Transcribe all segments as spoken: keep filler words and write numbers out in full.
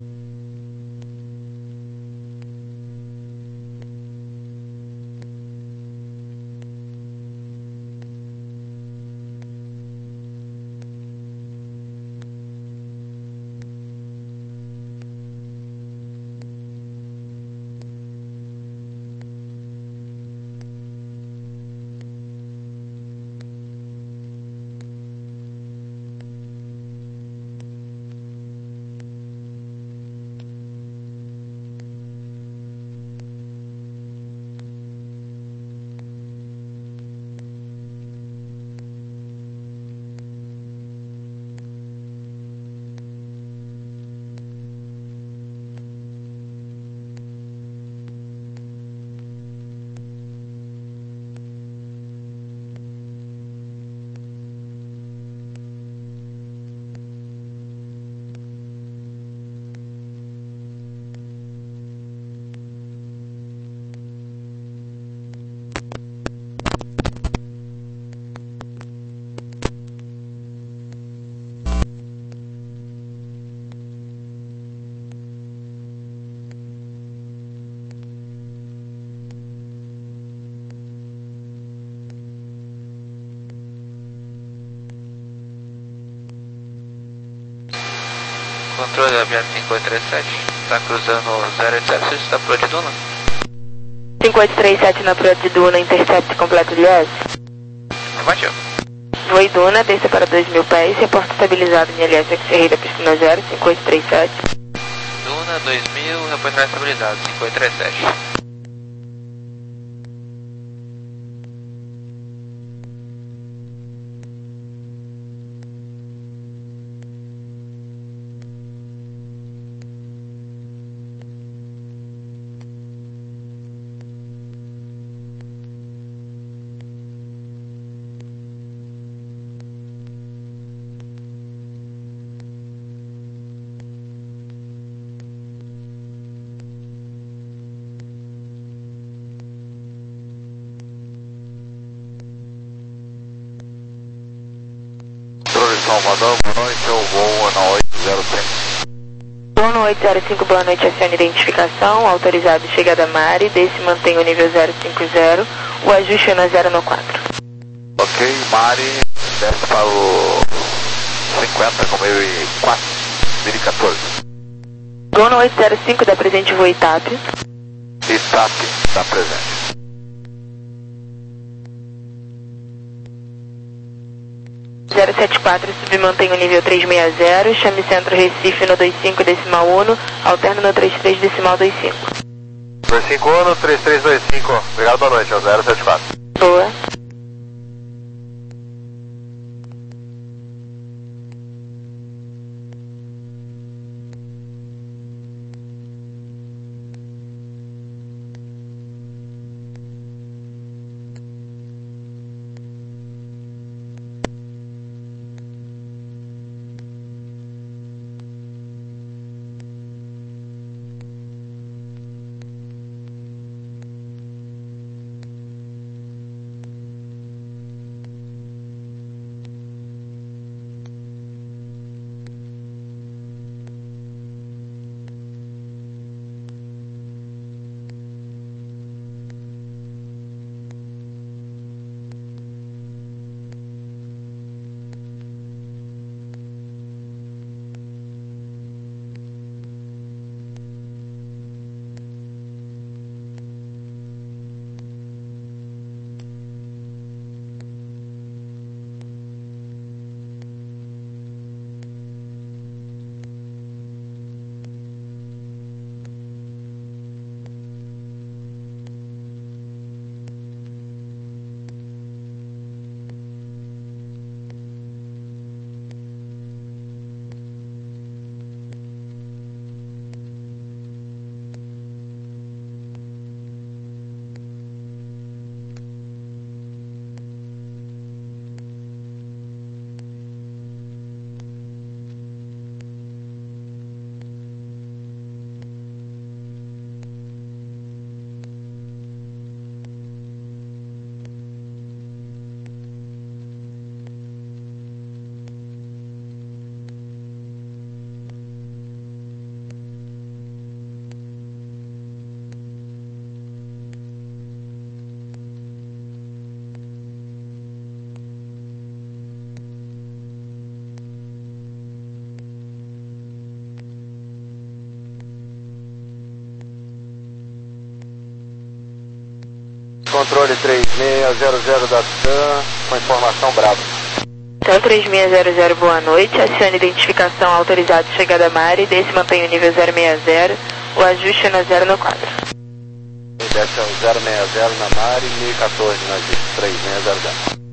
Controle aviário cinco oito três sete, está cruzando zero oito zero, está por de Duna? cinco oito três sete na Proa de Duna, intercept completo de S. Abaixo. Voe Duna, desça para dois mil pés, reporta estabilizado em L S X-Ray piscina zero, cinco oito três sete. Duna dois mil, reportar estabilizado, cinco oito três sete. Salvador, boa noite, eu vou na oito zero cinco. Voo no oito zero cinco, boa noite, acione identificação, autorizado chegada Mari, desce e mantém o nível zero cinco zero, o ajuste é na zero no quatro. Ok, Mari, desce para o cinquenta com mil e quatro, mil e quatorze. Voo no oito zero cinco, da presente voo Itap. Itap, está presente. zero sete quatro, submantém o nível trezentos e sessenta, chame centro Recife no dois cinco decimal um, alterno no trinta e três decimal vinte e cinco. dois cinco um, trinta e três vinte e cinco, obrigado, boa noite, é o zero sete quatro. Boa. controle três seis zero zero da TAM, com informação brava. TAM três seis zero zero, boa noite. Acione identificação autorizado chegada Mari. Desce mantém o nível zero seis zero. O ajuste é na zero no quadro. Desce ao zero seis zero na Mari, mil e quatorze na G, três seis zero zero.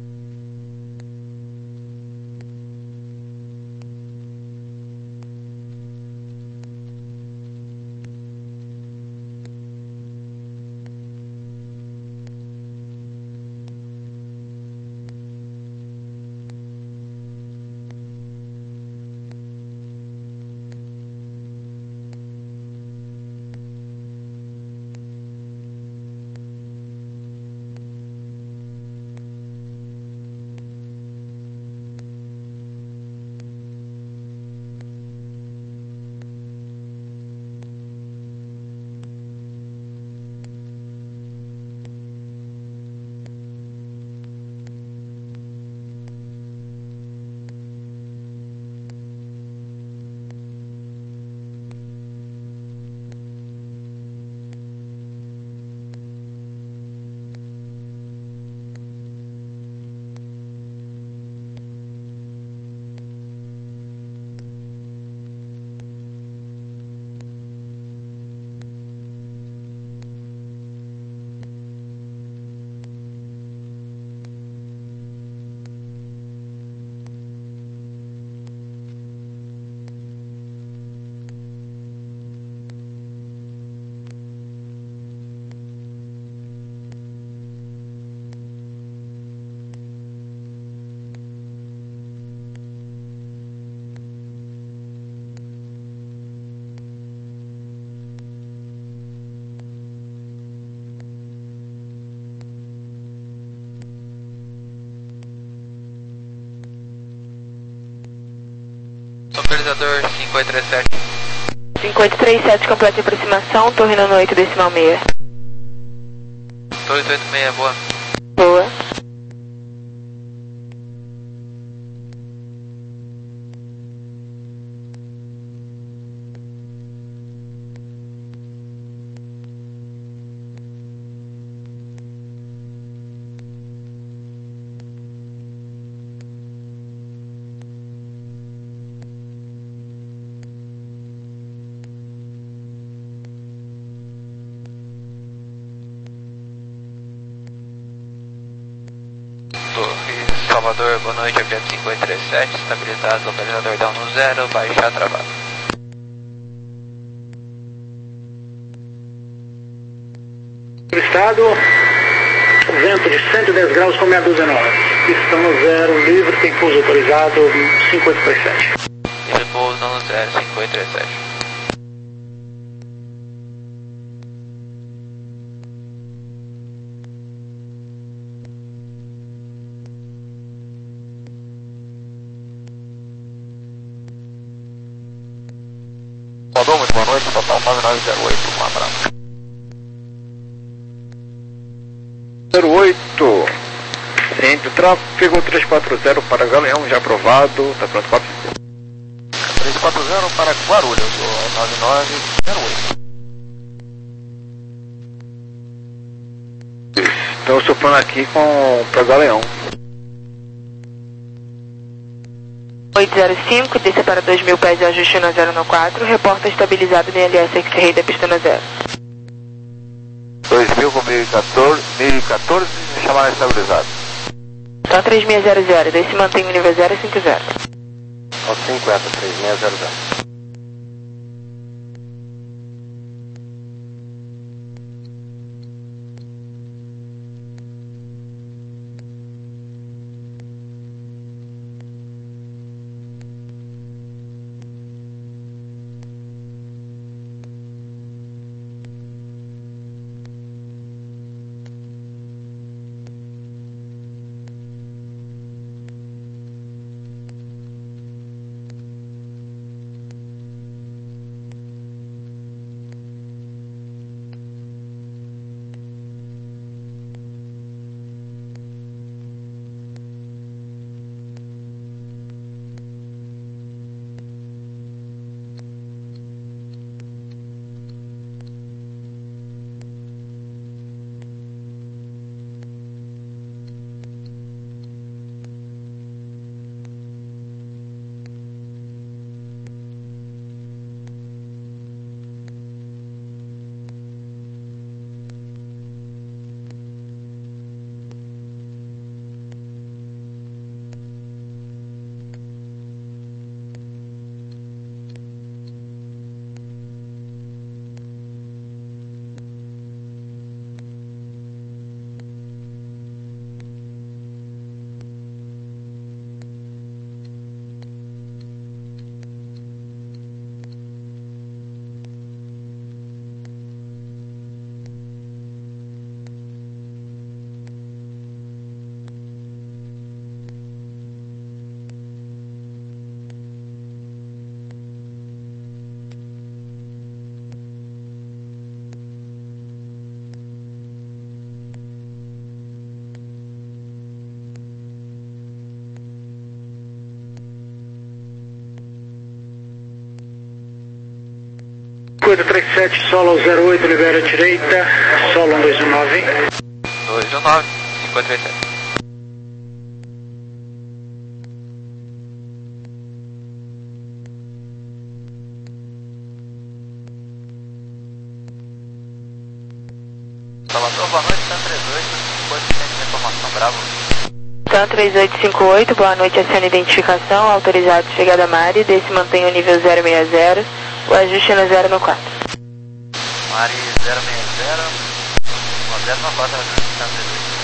Localizador cinco oito três sete. cinco oito três sete, completa aproximação, torre no oito decimal seis. Torre oito seis, boa. Boa. Torre Salvador, boa noite, objeto cinco oito três sete, estabilizado, localizador down no zero, baixar travado. Estado, vento de cento e dez graus com meia dúzia nove. Pistão no zero, livre, tem pouso autorizado, cinco oito três sete. Livre pouso down no zero, cinco oito três sete. Mandou, muito boa noite, total nove nove zero oito, um abraço. zero oito, centro, tráfego três quatro zero para Galeão, já aprovado, está pronto para três quatro zero para Guarulhos, nove nove zero oito. Estou soprando aqui com para Galeão. oito zero cinco, desça para dois mil pés e ajuste na zero no quatro, reporta estabilizado no I L S X-Ray da pista no zero. dois mil com mil e quatorze, mil e quatorze, chamar estabilizado. Então três seis zero zero, desce e mantém o nível zero e cinco zero. Ao cinquenta, três seis zero zero. cinco oito três sete, solo zero oito, libera a direita, solo um dois um nove. dois um nove, cinco oito três sete. Salvador, boa noite, TAM trinta e oito, cinquenta por cento de informação, Bravo. TAM trinta e oito cinquenta e oito, boa noite, aciona identificação, autorizado chegada a Mari, desse mantém o nível zero seis zero, o ajuste é no zero no quatro. Mari zero seis zero, zero no quatro, ajuste TAM trinta e oito.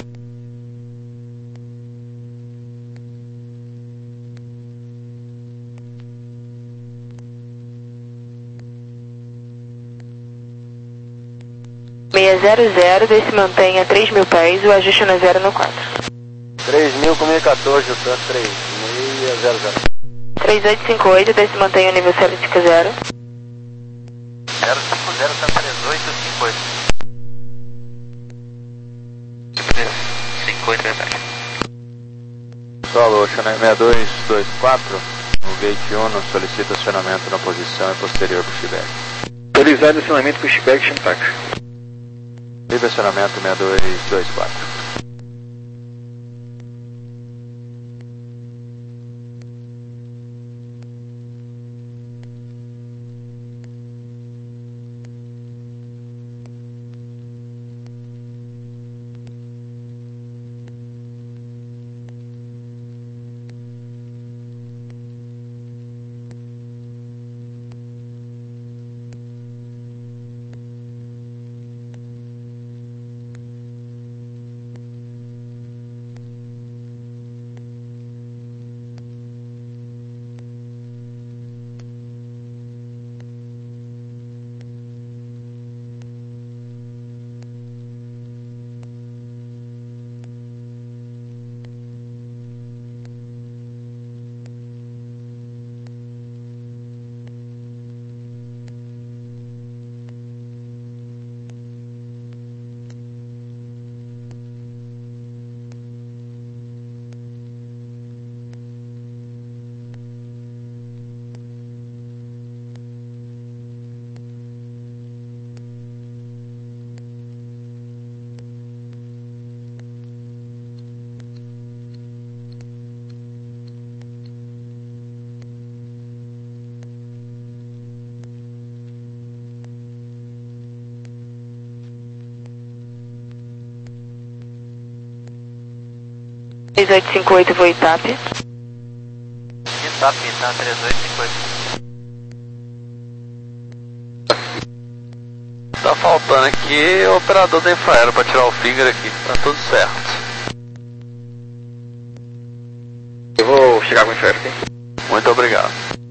seis zero zero, desse mantém a três mil pés, o ajuste é no zero no quatro. três mil com mil e quatorze, o TAM três seis zero zero. três oito cinco oito, desse mantém o nível zero cinco zero. zero cinco zero, TAM trinta e oito cinquenta e oito. cinquenta e oito, verdade. Solo, Channel seis dois dois quatro, no gate um, solicita acionamento na posição e posterior para o Chibek. Autorizado acionamento com o Chibek Shintak. Livre acionamento seis dois dois quatro. três oito cinco oito, voo Itap. Itap, TAM trinta e oito cinquenta e oito. Tá faltando aqui o operador da Infraero para tirar o finger aqui, tá tudo certo. Eu vou chegar com o Inferno, sim? Muito obrigado.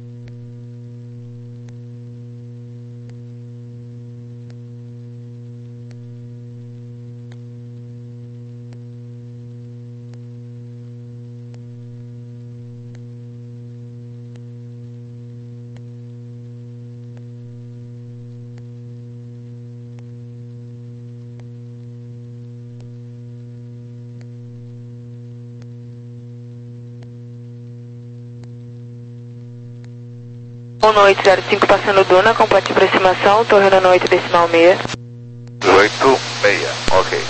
um oito zero cinco passando Duna, complete aproximação, torre no oito decimal seis. oito seis, ok.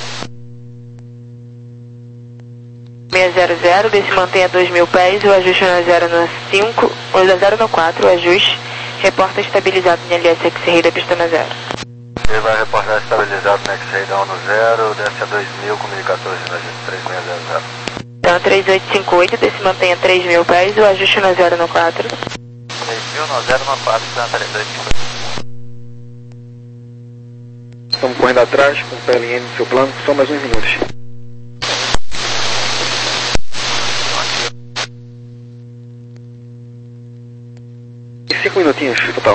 seis zero zero, desse mantém a dois mil pés, o ajuste no zero no cinco, o zero no quatro, o ajuste, reporta estabilizado em L S X-Ray da pista no zero. Ele vai reportar estabilizado no X-Ray down no zero, desce a dois mil com mil e quatorze na três seis zero zero. Então três oito cinco oito, desse mantém a três mil pés, o ajuste no zero no quatro. três mil no zero no quatro, TAM trinta e oito cinquenta e oito. Estamos correndo atrás com o P L N no seu plano, só mais uns minutos. E cinco minutinhos total.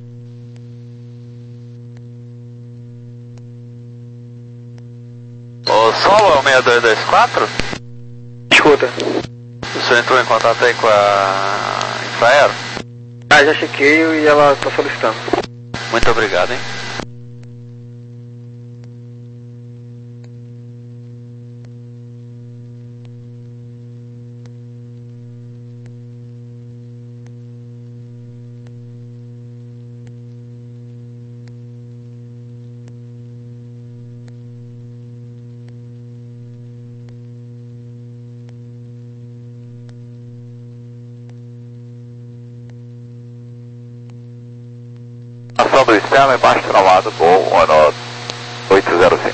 O Solo é o seis dois dois quatro? Escuta. O senhor entrou em contato aí com a Infraero? Ah, já chequei e ela está solicitando. Muito obrigado, hein? Ação do Stella, embaixo travado, voo Ono oito zero cinco.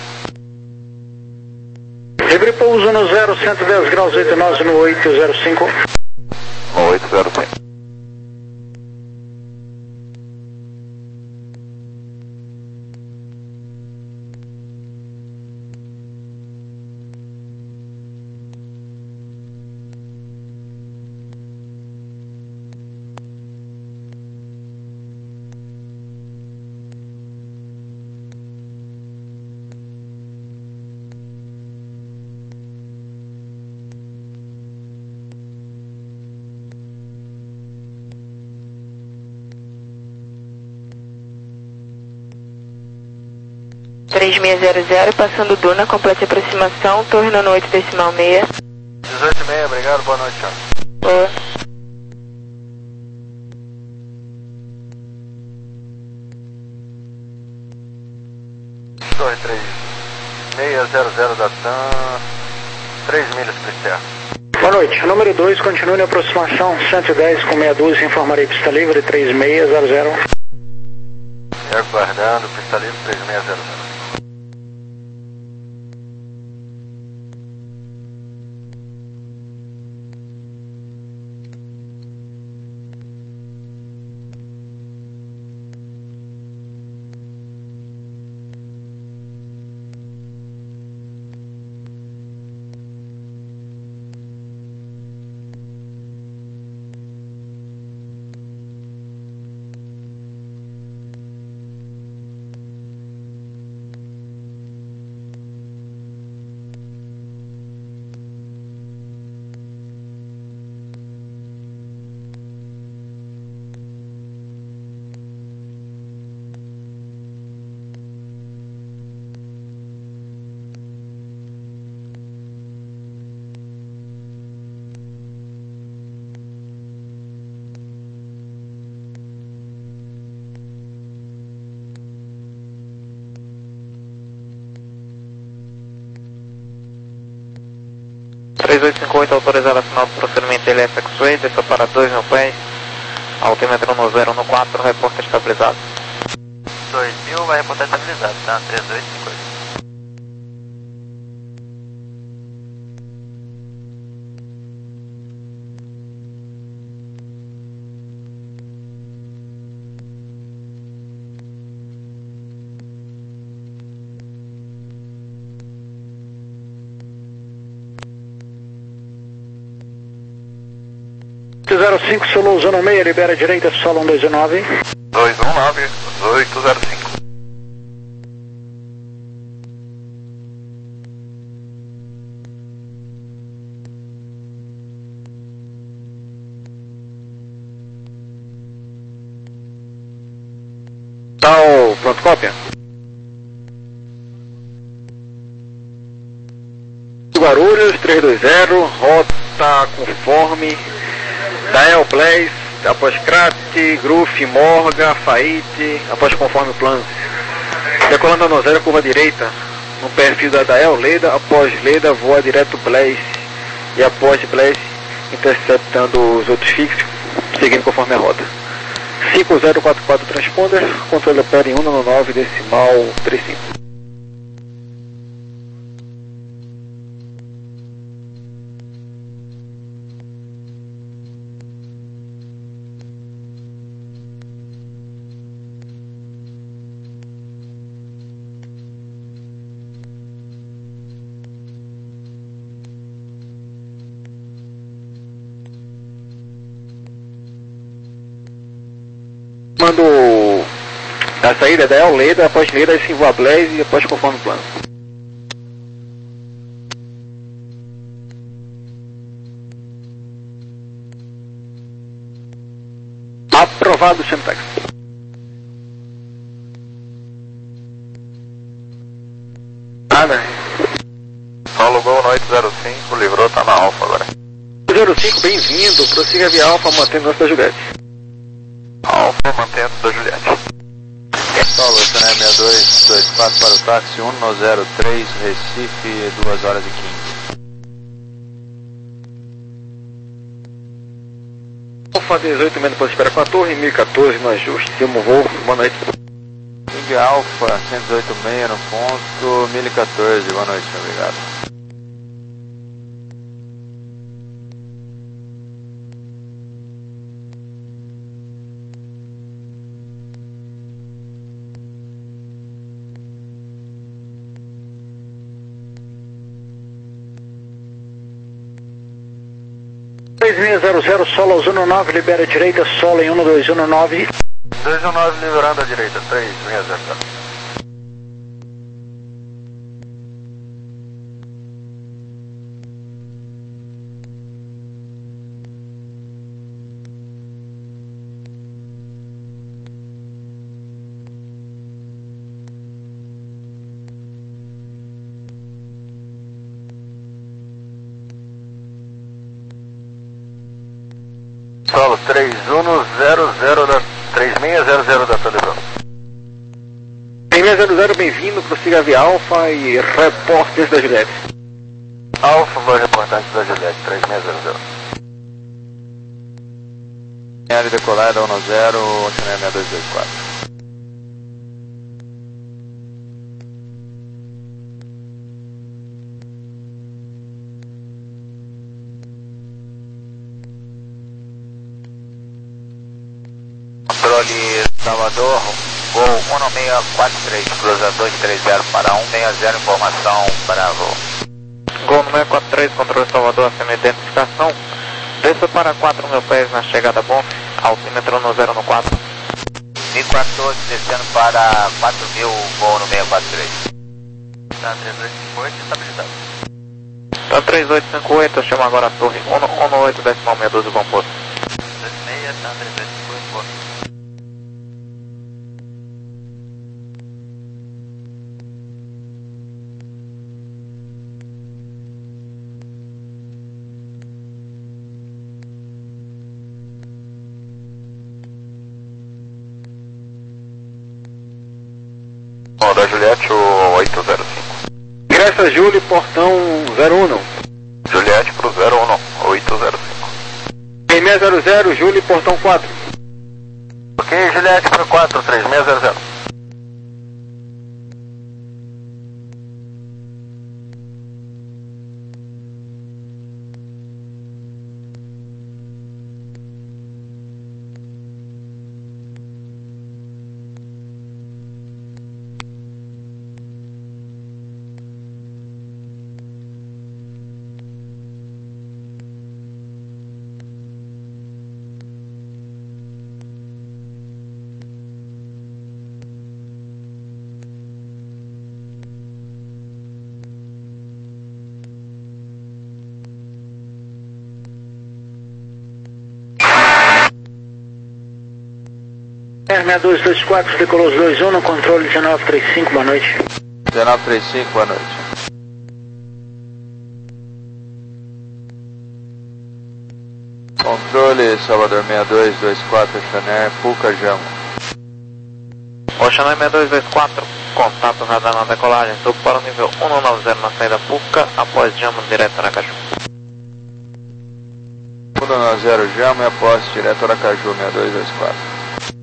Livre pouso no zero, cento e dez graus, oito nove no oito zero cinco. No oito zero cinco. três seis zero zero, passando Duna, complete aproximação, torre no oito decimal seis. dezoito e meia, obrigado, boa noite, tchau. Boa. Torre três seis zero zero da TAM, três milhas para externo. Boa noite, número dois, continue na aproximação, cento e dez com meia dúzia, informarei pista livre, três seis zero zero. E aguardando, pista livre, três seis zero zero. três oito cinco oito, autorizado a final do procedimento L S X-Way, desça para dois mil pés, altímetro no zero no quatro, reporta estabilizado. dois mil vai reportar estabilizado, tá? três oito cinco oito. zero cinco, Solo zona meia, libera a direita, solo um dois nove. dois um nove, oito zero cinco. Tá, o pronto, cópia? Guarulhos, três dois zero, rota conforme, Dael Blaze, após Crat, Gruf, Morga, Faite, após conforme plano. Decolando a Nozera, curva direita, no perfil da Dael Leda, após Leda, voa direto Blaze, e após Blaze, interceptando os outros fixos, seguindo conforme a rota. cinco zero quatro quatro transponder, controle opera em um nove nove decimal trinta e cinco. Mando a saída da El Leda, após Leda, se voa Blaze e após conforme o plano. Aprovado, Chemtax. Nada. Paulo Gol no oito zero cinco, livrou, tá na Alfa agora. zero cinco, bem-vindo, prossiga via Alfa, mantendo nossa Juliette. Alfa, mantendo da Juliette. Paulo, Channel seis dois dois quatro para o táxi um no zero três, Recife, duas horas e quinze. Alfa dezoito, menos para espera com a torre, mil e quatorze no ajuste, Silmo Voo, boa noite. Booking Alpha cento e dezoito ponto seis no ponto, mil e quatorze, boa noite, obrigado. três seis zero zero, solo aos um nove, libera a direita, solo em um dois um nove. dois um nove liberando a direita, três seis zero zero. Solo três um zero zero da três seis zero zero da televisão. três seis zero zero, bem-vindo, prossiga via Alfa e repórter da Juliette. Alfa, voz reportante da Juliette, três seis zero zero. Área decolada um zero, Oceanária seis dois dois quatro. Controle Salvador, Gol um seis quatro três, cruza dois três zero para um seis zero, informação, Bravo. Gol um seis quatro três, controle Salvador, acima identificação. Desça para quatro mil pés na chegada bom, altímetro no zero no quatro. mil e quatorze, descendo para quatro mil, Gol no seis quatro três. Tá, três oito cinco oito, estabilizado. Tá, três oito cinco oito, eu chamo agora a torre um um oito, decimal meia doze, bom posto. dois seis, tá, três oito cinco oito, posto. Da Juliette, o oito zero cinco. Ingressa Júlio, portão zero um. Juliette pro zero um, oito zero cinco. três seis zero zero, Júlio, portão quatro. Ok, Juliette pro quatro, três seis zero zero. seis dois dois quatro, decolou os dois um, no controle dezenove trinta e cinco, boa noite. dezenove trinta e cinco, boa noite. Controle Salvador seis dois dois quatro, Oceanária, Puca, Jamo. Oceanária seis dois dois quatro, contato radar na decolagem, subo para o nível um nove zero na saída Puca, após Jamo direto na Caju. um nove zero Jamo e após direto Aracaju seis dois dois quatro.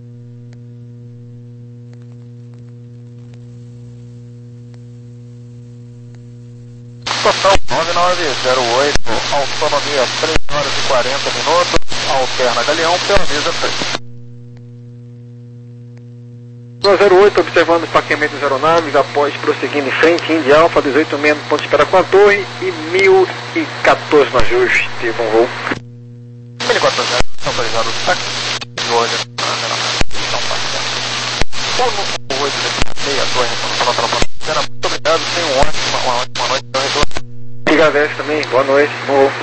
Total nove nove zero oito, autonomia três horas e quarenta minutos, alterna Galeão, Perniza três. zero oito, observando o parqueamento das aeronaves, após prosseguindo em frente, Indy Alfa dezoito menos, ponto de espera com a torre e mil e quatorze no ajuste, teve um voo. mil e quatorze, autorizado o táxi, de olho na aeronave, estão passando. um oito, meia torre, retorno para a muito obrigado, tenham uma ótima, uma ótima noite, eu retorno. Agradece também, boa noite, bom voo.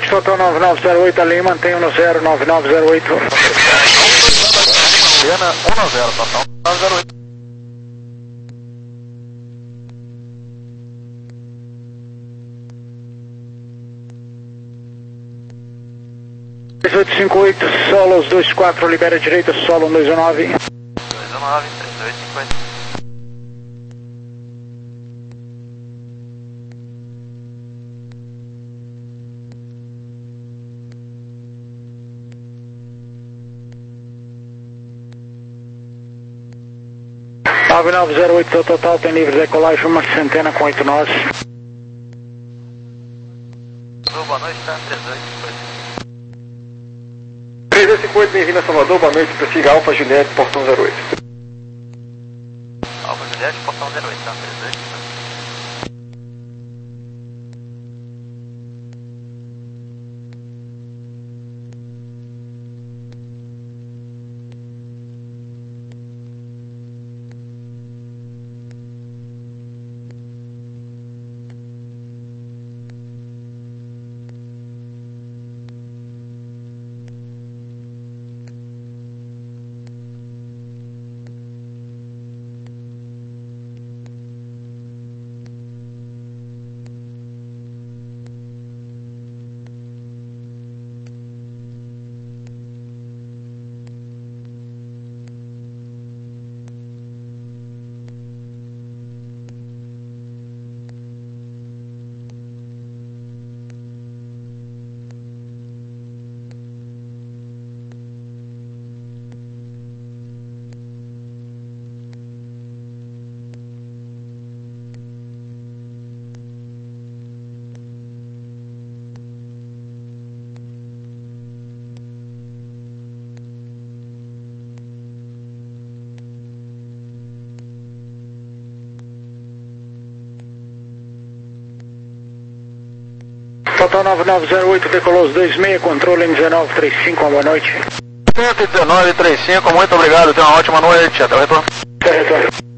total nove nove zero oito ali, mantenho no zero nove nove zero oito. Pena um nove zero, total nove zero oito. três oito cinco oito, solos dois quatro, libera direita, solo um dois um nove. dois um nove, três oito cinco oito. nove nove zero oito total, tem livre decolagem, uma centena com oito nós. Boa noite, tá? três oito cinco oito. três oito cinco oito, bem-vindo a Salvador, boa noite, prossiga Alfa Juliette, portão zero oito. Alfa Juliette, portão zero oito, tá? três oito cinco oito. Total nove nove zero oito, decolou os dois seis, controle M dezenove trinta e cinco, boa noite. cento e dezenove trinta e cinco, muito obrigado, tenha uma ótima noite, até o retorno. Até o retorno.